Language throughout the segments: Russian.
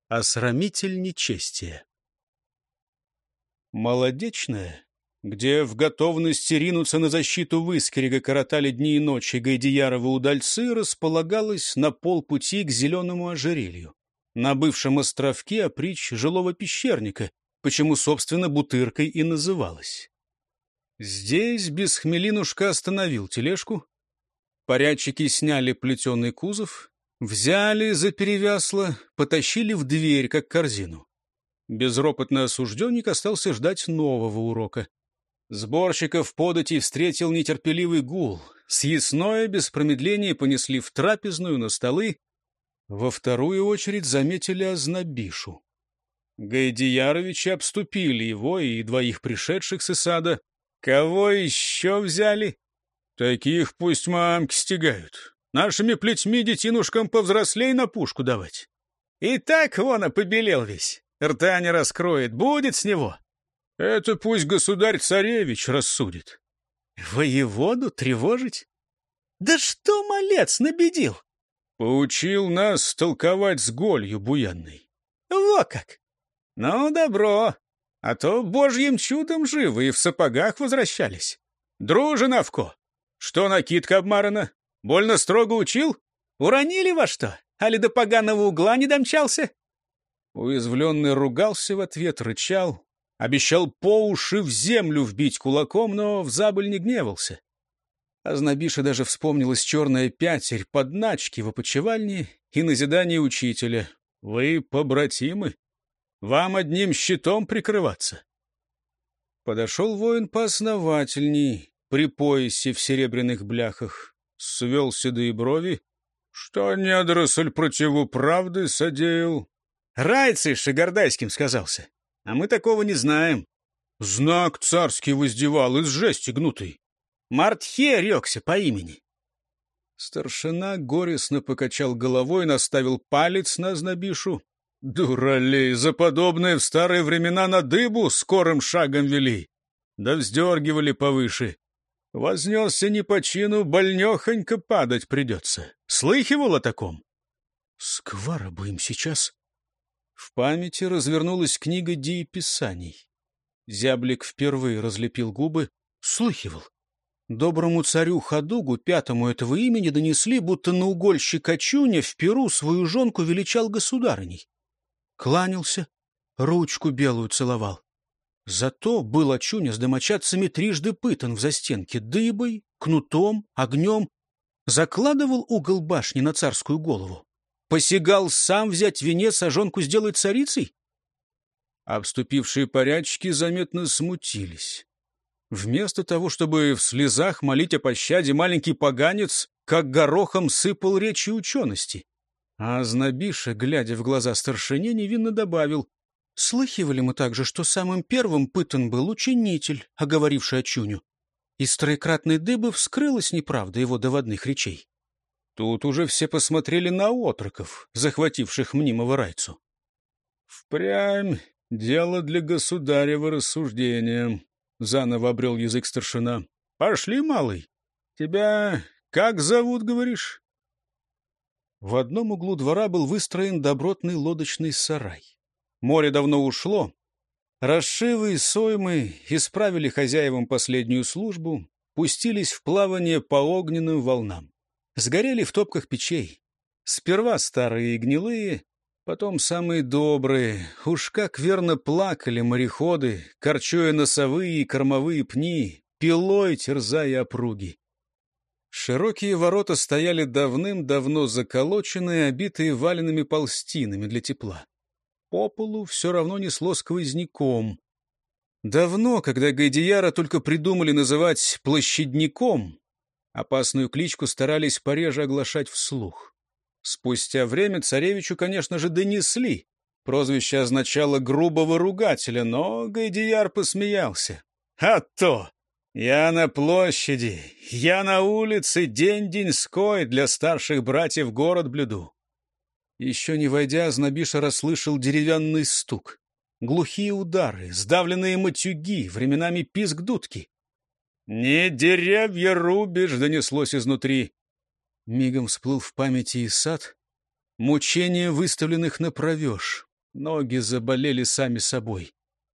Осрамитель нечестия. Молодечная, где в готовности ринуться на защиту Выскерега коротали дни и ночи Гайдияровы удальцы, располагалась на полпути к зеленому ожерелью, на бывшем островке опричь жилого пещерника, почему, собственно, Бутыркой и называлась. Здесь Бесхмелинушка остановил тележку. Порядчики сняли плетеный кузов, взяли за перевясло, потащили в дверь, как корзину. Безропотный осужденник остался ждать нового урока. Сборщиков податей встретил нетерпеливый гул. Съестное без промедления понесли в трапезную на столы. Во вторую очередь заметили Ознобишу. Гайдияровичи обступили его и двоих пришедших с сада. «Кого еще взяли?» «Таких пусть мамки стягают. Нашими плетьми детинушкам повзрослей на пушку давать». «И так вон побелел весь. Рта не раскроет. Будет с него». «Это пусть государь-царевич рассудит». «Воеводу тревожить? Да что малец набедил?» «Поучил нас толковать с голью буянной». «Во как! Ну, добро. А то божьим чудом живы и в сапогах возвращались. Друже, Навко, что накидка обмарана? Больно строго учил? Уронили во что? Али до поганого угла не домчался?» Уязвленный ругался в ответ, рычал, обещал по уши в землю вбить кулаком, но в забыль не гневался. Ознобише даже вспомнилась черная пятерь подначки в опочивальне и назидание учителя. «Вы побратимы? Вам одним щитом прикрываться». Подошел воин поосновательней, при поясе в серебряных бляхах, свел седые брови. «Что недоросль противу правды содеял?» «Райцы Шигардайским сказался, а мы такого не знаем». «Знак царский воздевал из жести гнутой». «Мартхе рекся по имени». Старшина горестно покачал головой, наставил палец на Ознобишу. «Дуралей, за подобное в старые времена на дыбу скорым шагом вели, да вздергивали повыше. Вознесся не по чину, больнехонько падать придется. Слыхивал о таком?» «Сквара бы им сейчас». В памяти развернулась книга дееписаний. Зяблик впервые разлепил губы. Слыхивал. Доброму царю Хадугу, пятому этого имени, донесли, будто наугольщик Очуня в Перу свою жонку величал государыней. Кланялся, ручку белую целовал. Зато был Очуня с домочадцами трижды пытан в застенке дыбой, кнутом, огнем. Закладывал угол башни на царскую голову. Посягал сам взять венец, а жонку сделать царицей? Обступившие порядчики заметно смутились. Вместо того, чтобы в слезах молить о пощаде, маленький поганец как горохом сыпал речи учености. А Ознобиша, глядя в глаза старшине, невинно добавил: «Слыхивали мы также, что самым первым пытан был ученитель, оговоривший Очуню. Из троекратной дыбы вскрылась неправда его доводных речей». Тут уже все посмотрели на отроков, захвативших мнимого райцу. «Впрямь дело для государева рассуждения», — заново обрел язык старшина. «Пошли, малый. Тебя как зовут, говоришь?» В одном углу двора был выстроен добротный лодочный сарай. Море давно ушло. Расшивы и соймы исправили хозяевам последнюю службу, пустились в плавание по огненным волнам. Сгорели в топках печей. Сперва старые и гнилые, потом самые добрые. Уж как верно плакали мореходы, корчуя носовые и кормовые пни, пилой терзая опруги. Широкие ворота стояли давным-давно заколоченные, обитые валенными полстинами для тепла. По полу все равно несло сквозняком. Давно, когда Гайдияра только придумали называть площадником, опасную кличку старались пореже оглашать вслух. Спустя время царевичу, конечно же, донесли. Прозвище означало грубого ругателя, но Гайдияр посмеялся. «А то! Я на площади, я на улице день-деньской для старших братьев город блюду». Еще не войдя, Ознобиша расслышал деревянный стук. Глухие удары, сдавленные матюги, временами писк дудки. «Не деревья рубишь!» — донеслось изнутри. Мигом всплыл в памяти и сад, мучения выставленных на провеж. Ноги заболели сами собой.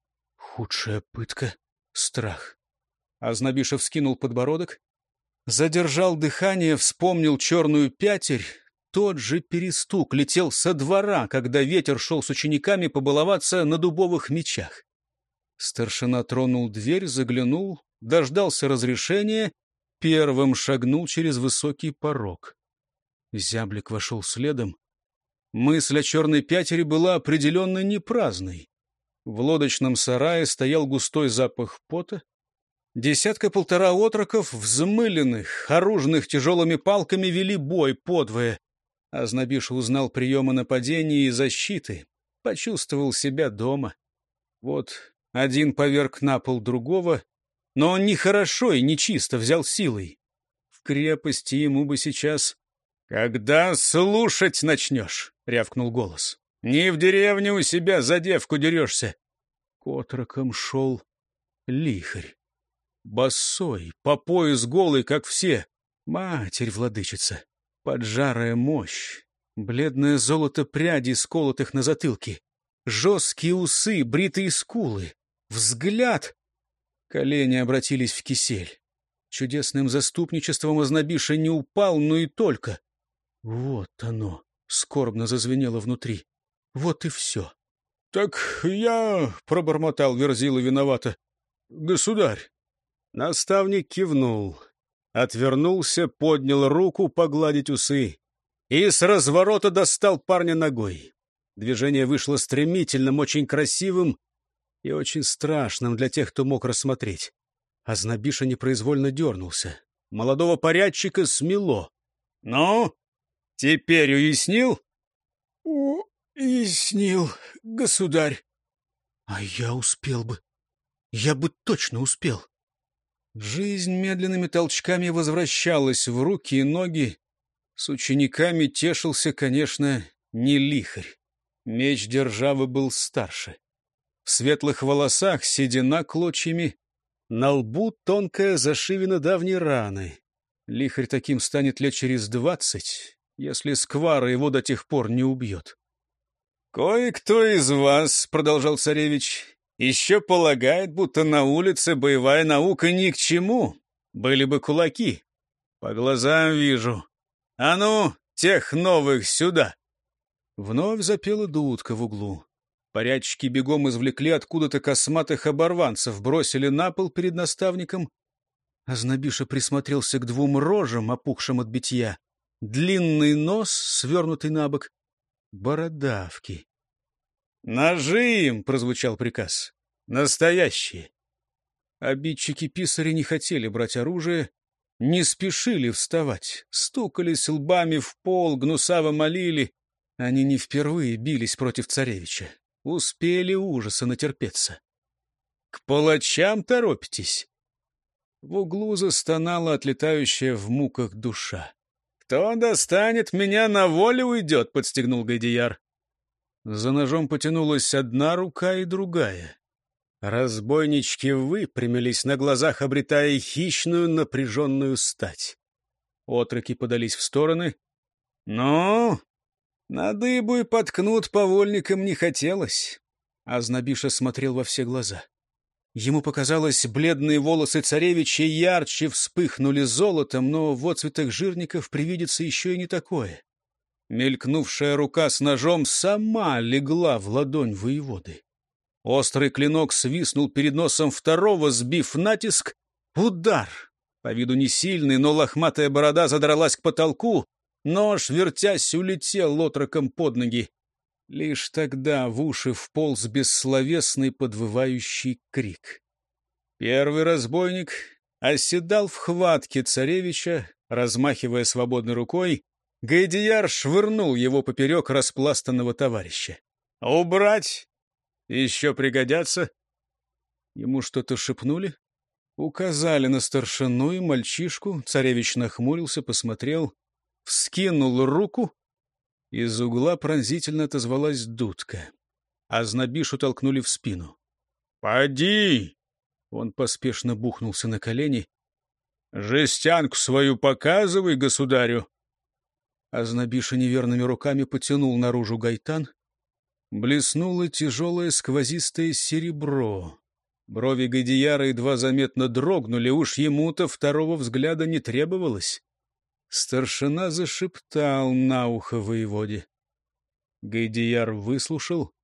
Худшая пытка — страх. Азнабиша вскинул подбородок, задержал дыхание, вспомнил черную пятерь. Тот же перестук летел со двора, когда ветер шел с учениками побаловаться на дубовых мечах. Старшина тронул дверь, заглянул, дождался разрешения, первым шагнул через высокий порог. Зяблик вошел следом. Мысль о черной пятери была определенно не праздной. В лодочном сарае стоял густой запах пота. Десятка-полтора отроков, взмыленных, оружных тяжелыми палками, вели бой подвое. Азнабиша узнал приемы нападения и защиты, почувствовал себя дома. Вот один поверг на пол другого, но он нехорошо и нечисто взял силой. В крепости ему бы сейчас... — Когда слушать начнешь? — рявкнул голос. — Не в деревне у себя за девку дерешься. К отрокам шел лихарь. Босой, по пояс голый, как все. Матерь-владычица, поджарая мощь, бледное золото прядей, сколотых на затылке, жесткие усы, бритые скулы, взгляд. Колени обратились в кисель. Чудесным заступничеством Азнабиша не упал, но и только. Вот оно, скорбно зазвенело внутри. Вот и все. — Так я, — пробормотал Верзила виновато, — государь. Наставник кивнул, отвернулся, поднял руку погладить усы и с разворота достал парня ногой. Движение вышло стремительным, очень красивым и очень страшным для тех, кто мог рассмотреть. Азнабиша непроизвольно дернулся. Молодого порядчика смело. — Ну, теперь уяснил? — Уяснил, государь. — А я успел бы. Я бы точно успел. Жизнь медленными толчками возвращалась в руки и ноги. С учениками тешился, конечно, не лихарь. Меч державы был старше. В светлых волосах седина клочьями, на лбу тонкая зашивина давней раны. Лихарь таким станет лет через 20, если сквара его до тех пор не убьет. — Кое-кто из вас, — продолжал царевич, — еще полагает, будто на улице боевая наука ни к чему. Были бы кулаки. По глазам вижу. А ну, тех новых сюда. Вновь запела дудка в углу. Порядчики бегом извлекли откуда-то косматых оборванцев, бросили на пол перед наставником. Азнабиша присмотрелся к двум рожам, опухшим от битья. Длинный нос, свернутый на бок. Бородавки. «Ножи им!» — прозвучал приказ. «Настоящие!» Обидчики писаря не хотели брать оружие, не спешили вставать, стукались лбами в пол, гнусаво молили. Они не впервые бились против царевича. Успели ужаса натерпеться. «К палачам торопитесь?» В углу застонала отлетающая в муках душа. «Кто достанет меня, на волю уйдет», — подстегнул Гайдияр. За ножом потянулась одна рука и другая. Разбойнички выпрямились на глазах, обретая хищную напряженную стать. Отроки подались в стороны. «Ну, на дыбу и подкнут по вольникам не хотелось». Азнабиша смотрел во все глаза. Ему показалось, бледные волосы царевича ярче вспыхнули золотом, но в отцветах жирников привидится еще и не такое. Мелькнувшая рука с ножом сама легла в ладонь воеводы. Острый клинок свистнул перед носом второго, сбив натиск. Удар! По виду не сильный, но лохматая борода задралась к потолку. Нож, вертясь, улетел отроком под ноги. Лишь тогда в уши вполз бессловесный подвывающий крик. Первый разбойник оседал в хватке царевича, размахивая свободной рукой. Гайдияр швырнул его поперек распластанного товарища. «Убрать! Еще пригодятся!» Ему что-то шепнули, указали на старшину и мальчишку. Царевич нахмурился, посмотрел, вскинул руку. Из угла пронзительно отозвалась дудка. Азнабишу толкнули в спину. «Поди!» Он поспешно бухнулся на колени. «Жестянку свою показывай, государю!» Азнабиша неверными руками потянул наружу гайтан. Блеснуло тяжелое сквозистое серебро. Брови Гайдияра едва заметно дрогнули, уж ему-то второго взгляда не требовалось. Старшина зашептал на ухо воеводе. Гайдияр выслушал,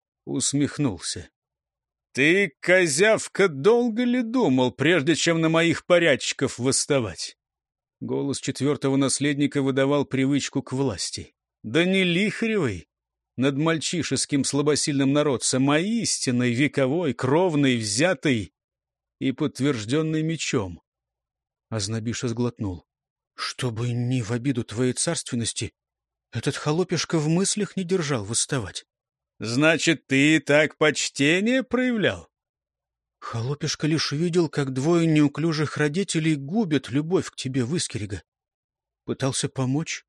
усмехнулся. — Ты, козявка, долго ли думал, прежде чем на моих порядчиков восставать? Голос четвертого наследника выдавал привычку к власти. Да не Лихаревой, над мальчишеским слабосильным народцем, а истинной, вековой, кровной, взятой и подтвержденной мечом. Азнабиша сглотнул. — Чтобы не в обиду твоей царственности, этот холопишка в мыслях не держал восставать. — Значит, ты так почтение проявлял? Холопишка лишь видел, как двое неуклюжих родителей губят любовь к тебе, Выскерега. Пытался помочь.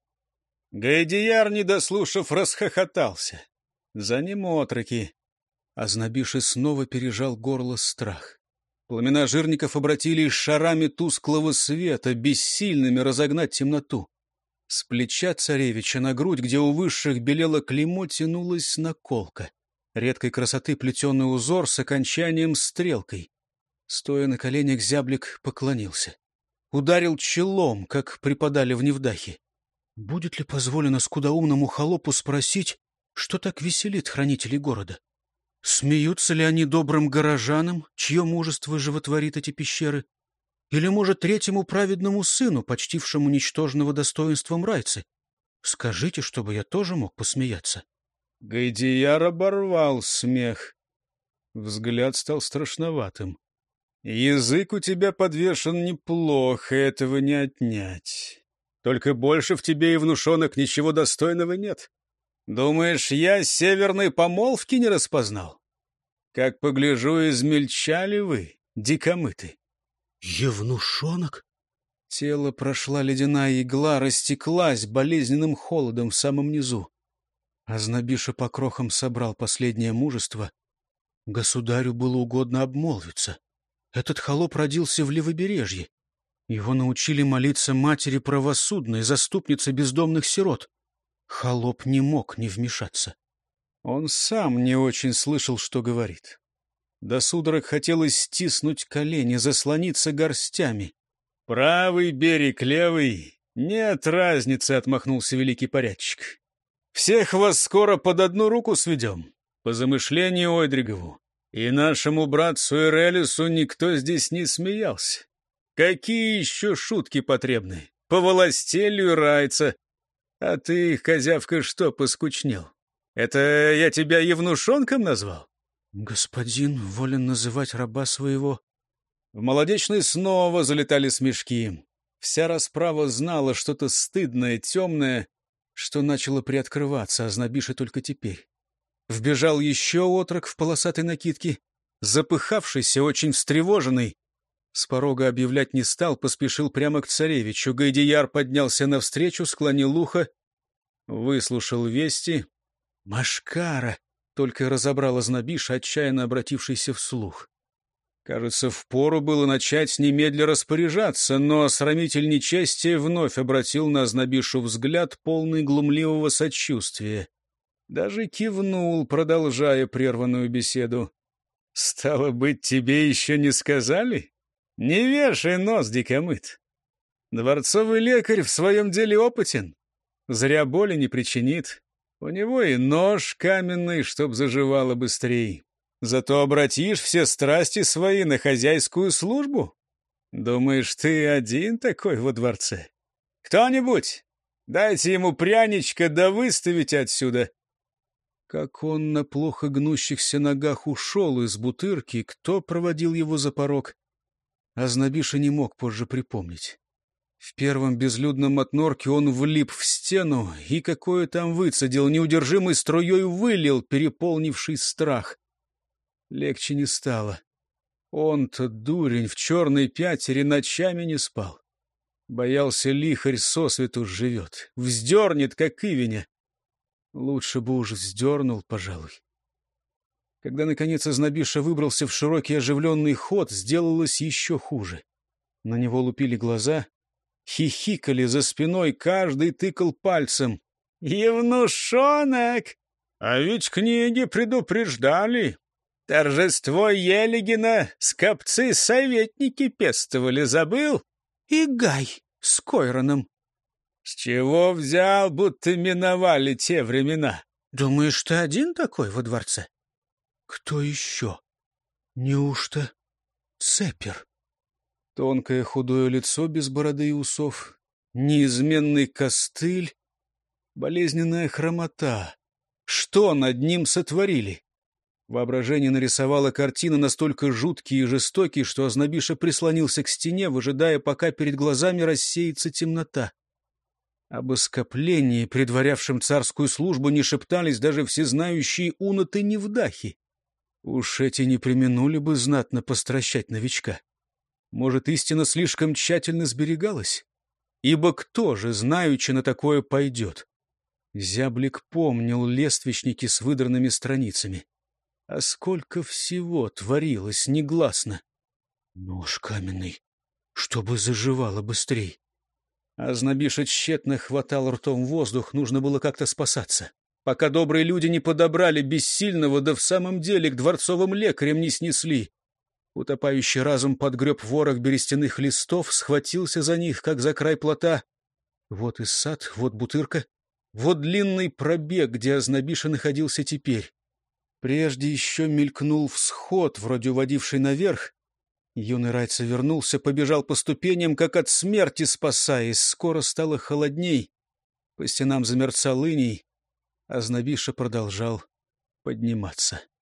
Гайдияр, не дослушав, расхохотался. За ним отроки. Азнабиши снова пережал горло страх. Пламена жирников обратились шарами тусклого света, бессильными разогнать темноту. С плеча царевича на грудь, где у высших белело клеймо, тянулась наколка. Редкой красоты плетеный узор с окончанием стрелкой. Стоя на коленях, зяблик поклонился. Ударил челом, как преподали в Невдахе. Будет ли позволено скудоумному холопу спросить, что так веселит хранителей города? Смеются ли они добрым горожанам, чье мужество животворит эти пещеры? Или, может, третьему праведному сыну, почтившему ничтожного достоинством райцы? Скажите, чтобы я тоже мог посмеяться. Гайдияр оборвал смех. Взгляд стал страшноватым. Язык у тебя подвешен неплохо, этого не отнять. Только больше в тебе и внушенок ничего достойного нет. Думаешь, я северной помолвки не распознал? Как погляжу, измельчали вы, дикомыты. Евнушонок? Тело прошла ледяная игла, растеклась болезненным холодом в самом низу. Азнабиша по крохам собрал последнее мужество. Государю было угодно обмолвиться. Этот холоп родился в Левобережье. Его научили молиться матери правосудной, заступнице бездомных сирот. Холоп не мог не вмешаться. Он сам не очень слышал, что говорит. До судорог хотелось стиснуть колени, заслониться горстями. «Правый берег, левый. Нет разницы», — отмахнулся великий порядчик. «Всех вас скоро под одну руку сведем, по замышлению Ойдригову. И нашему братцу Эрелису никто здесь не смеялся. Какие еще шутки потребны? По волостелью райца. А ты, козявка, что поскучнел? Это я тебя евнушонком назвал?» «Господин волен называть раба своего». В молодечной снова залетали смешки. Вся расправа знала что-то стыдное, темное, что начало приоткрываться, Азнабише только теперь. Вбежал еще отрок в полосатой накидке, запыхавшийся, очень встревоженный. С порога объявлять не стал, поспешил прямо к царевичу. Гайдияр поднялся навстречу, склонил ухо, выслушал вести. «Машкара!» — только разобрал Азнабиша, отчаянно обратившийся вслух. Кажется, впору было начать немедля распоряжаться, но осрамитель нечестия вновь обратил на Азнабишу взгляд, полный глумливого сочувствия. Даже кивнул, продолжая прерванную беседу. «Стало быть, тебе еще не сказали? Не вешай нос, дикомыт. Дворцовый лекарь в своем деле опытен. Зря боли не причинит. У него и нож каменный, чтоб заживало быстрей. Зато обратишь все страсти свои на хозяйскую службу. Думаешь, ты один такой во дворце? Кто-нибудь, дайте ему пряничка да выставите отсюда». Как он на плохо гнущихся ногах ушел из бутырки, кто проводил его за порог, Азнабиша не мог позже припомнить. В первом безлюдном отнорке он влип в стену и какое там выцедил, неудержимой струей вылил переполнивший страх. Легче не стало. Он-то, дурень, в черной пятере ночами не спал. Боялся, лихарь сосвету живет, вздернет, как ивеня. Лучше бы уж вздернул, пожалуй. Когда, наконец, Азнабиша выбрался в широкий оживленный ход, сделалось еще хуже. На него лупили глаза, хихикали за спиной, каждый тыкал пальцем. «Евнушонок! А ведь книги предупреждали. Торжество Елегина скопцы-советники пестовали, забыл? И Гай с Койроном. С чего взял, будто миновали те времена? Думаешь, ты один такой во дворце? Кто еще? Неужто Цепер? Тонкое худое лицо без бороды и усов, неизменный костыль, болезненная хромота. Что над ним сотворили? Воображение нарисовало картины настолько жуткие и жестокие, что Ознобиша прислонился к стене, выжидая, пока перед глазами рассеется темнота. Об оскоплении, предварявшем царскую службу, не шептались даже всезнающие уноты невдахи. Уж эти не преминули бы знатно постращать новичка. Может, истина слишком тщательно сберегалась? Ибо кто же, знаючи, на такое пойдет? Зяблик помнил лествичники с выдранными страницами. А сколько всего творилось негласно! Нож каменный, чтобы заживало быстрей. Ознобиша тщетно хватал ртом воздух, нужно было как-то спасаться. Пока добрые люди не подобрали бессильного, да в самом деле к дворцовым лекарям не снесли. Утопающий разум подгреб ворох берестяных листов, схватился за них, как за край плота. Вот и сад, вот бутырка, вот длинный пробег, где Ознобиша находился теперь. Прежде еще мелькнул всход, вроде уводивший наверх. Юный райца вернулся, побежал по ступеням, как от смерти спасаясь. Скоро стало холодней. По стенам замерцал иней. Ознобиша продолжал подниматься.